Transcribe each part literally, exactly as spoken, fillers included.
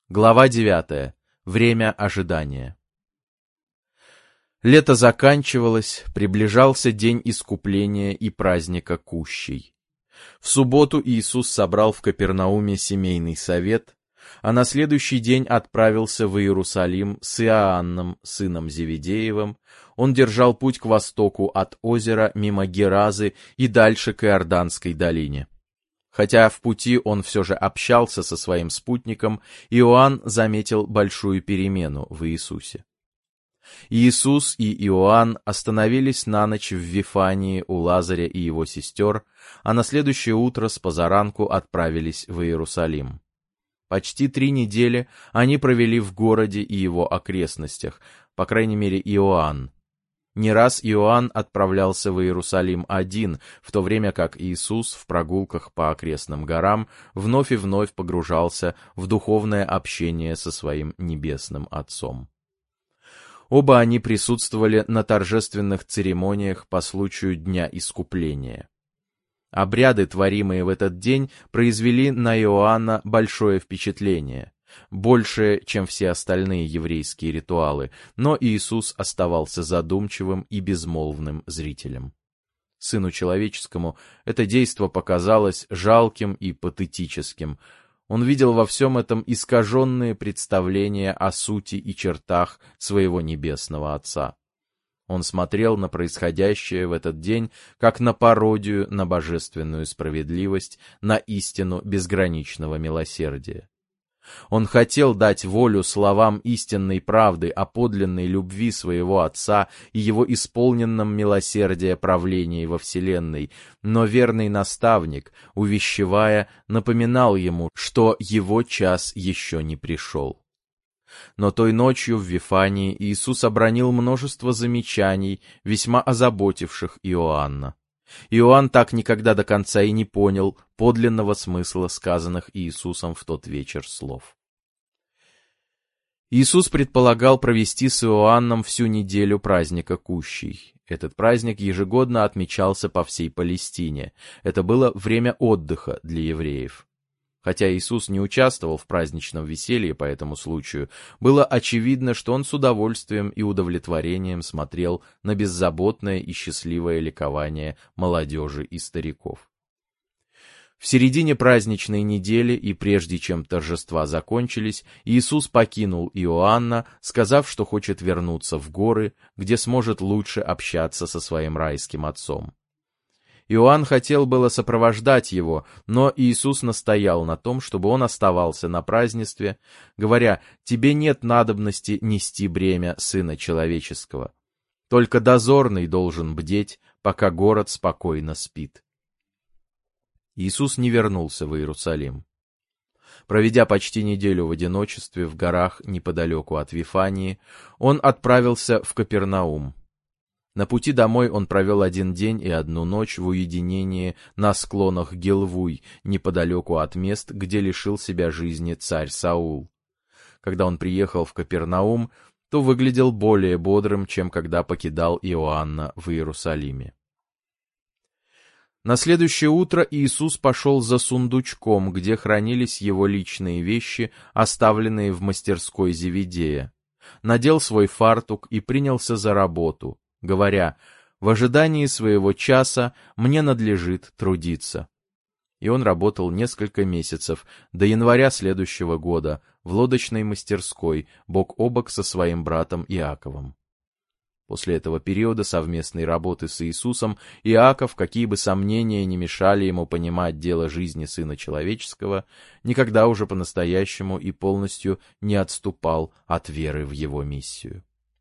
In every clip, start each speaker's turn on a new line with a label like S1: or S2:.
S1: Глава девятая. Время ожидания. Лето заканчивалось, приближался день искупления и праздника Кущей. В субботу Иисус собрал в Капернауме семейный совет, а на следующий день отправился в Иерусалим с Иоанном, сыном Зеведеевым. Он держал путь к востоку от озера мимо Геразы и дальше к Иорданской долине. Хотя в пути он все же общался со своим спутником, Иоанн заметил большую перемену в Иисусе. Иисус и Иоанн остановились на ночь в Вифании у Лазаря и его сестер, а на следующее утро с позаранку отправились в Иерусалим. Почти три недели они провели в городе и его окрестностях, по крайней мере Иоанн. Не раз Иоанн отправлялся в Иерусалим один, в то время как Иисус в прогулках по окрестным горам вновь и вновь погружался в духовное общение со своим небесным Отцом. Оба они присутствовали на торжественных церемониях по случаю Дня Искупления. Обряды, творимые в этот день, произвели на Иоанна большое впечатление. Большее, чем все остальные еврейские ритуалы, но Иисус оставался задумчивым и безмолвным зрителем. Сыну человеческому это действо показалось жалким и патетическим. Он видел во всем этом искаженные представления о сути и чертах своего небесного Отца. Он смотрел на происходящее в этот день как на пародию на божественную справедливость, на истину безграничного милосердия. Он хотел дать волю словам истинной правды о подлинной любви своего Отца и его исполненном милосердия правлении во вселенной, но верный наставник, увещевая, напоминал ему, что его час еще не пришел. Но той ночью в Вифании Иисус обронил множество замечаний, весьма озаботивших Иоанна. Иоанн так никогда до конца и не понял подлинного смысла сказанных Иисусом в тот вечер слов. Иисус предполагал провести с Иоанном всю неделю праздника Кущей. Этот праздник ежегодно отмечался по всей Палестине. Это было время отдыха для евреев. Хотя Иисус не участвовал в праздничном веселье по этому случаю, было очевидно, что он с удовольствием и удовлетворением смотрел на беззаботное и счастливое ликование молодежи и стариков. В середине праздничной недели и прежде чем торжества закончились, Иисус покинул Иоанна, сказав, что хочет вернуться в горы, где сможет лучше общаться со своим райским Отцом. Иоанн хотел было сопровождать его, но Иисус настоял на том, чтобы он оставался на празднестве, говоря: «Тебе нет надобности нести бремя Сына Человеческого. Только дозорный должен бдеть, пока город спокойно спит». Иисус не вернулся в Иерусалим. Проведя почти неделю в одиночестве в горах неподалеку от Вифании, он отправился в Капернаум. На пути домой он провел один день и одну ночь в уединении на склонах Гилвуй, неподалеку от мест, где лишил себя жизни царь Саул. Когда он приехал в Капернаум, то выглядел более бодрым, чем когда покидал Иоанна в Иерусалиме. На следующее утро Иисус пошел за сундучком, где хранились его личные вещи, оставленные в мастерской Зеведея. Надел свой фартук и принялся за работу, говоря: «В ожидании своего часа мне надлежит трудиться». И он работал несколько месяцев, до января следующего года, в лодочной мастерской, бок о бок со своим братом Иаковом. После этого периода совместной работы с Иисусом Иаков, какие бы сомнения ни мешали ему понимать дело жизни Сына Человеческого, никогда уже по-настоящему и полностью не отступал от веры в его миссию.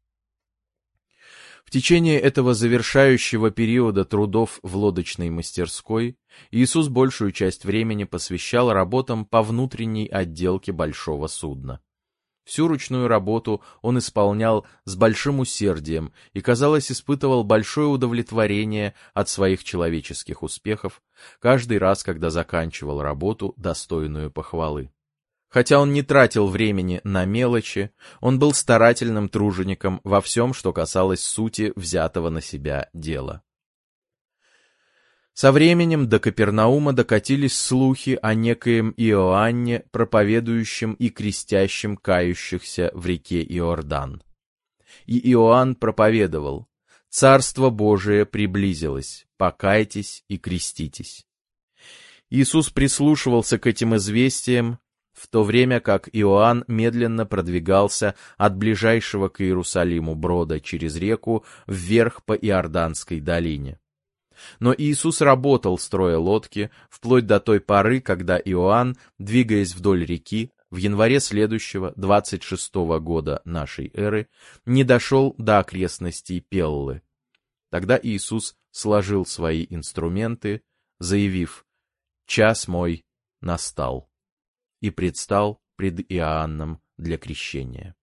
S1: В течение этого завершающего периода трудов в лодочной мастерской Иисус большую часть времени посвящал работам по внутренней отделке большого судна. Всю ручную работу он исполнял с большим усердием и, казалось, испытывал большое удовлетворение от своих человеческих успехов каждый раз, когда заканчивал работу, достойную похвалы. Хотя он не тратил времени на мелочи, он был старательным тружеником во всем, что касалось сути взятого на себя дела. Со временем до Капернаума докатились слухи о некоем Иоанне, проповедующем и крестящем кающихся в реке Иордан. И Иоанн проповедовал: «Царство Божие приблизилось, покайтесь и креститесь». Иисус прислушивался к этим известиям, в то время как Иоанн медленно продвигался от ближайшего к Иерусалиму брода через реку вверх по Иорданской долине. Но Иисус работал, строя лодки, вплоть до той поры, когда Иоанн, двигаясь вдоль реки, в январе следующего, двадцать шестого года нашей эры, не дошел до окрестностей Пеллы. Тогда Иисус сложил свои инструменты, заявив: «Час мой настал», и предстал пред Иоанном для крещения.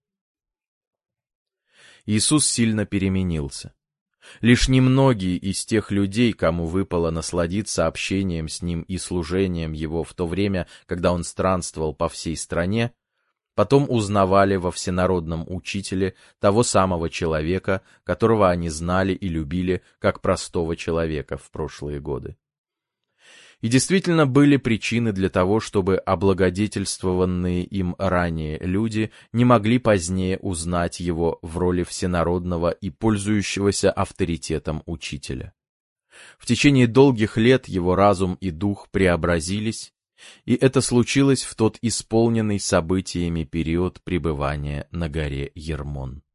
S1: Иисус сильно переменился. Лишь немногие из тех людей, кому выпало насладиться общением с Ним и служением Его в то время, когда Он странствовал по всей стране, потом узнавали во всенародном учителе того самого человека, которого они знали и любили как простого человека в прошлые годы. И действительно были причины для того, чтобы облагодетельствованные им ранее люди не могли позднее узнать его в роли всенародного и пользующегося авторитетом учителя. В течение долгих лет его разум и дух преобразились, и это случилось в тот исполненный событиями период пребывания на горе Ермон.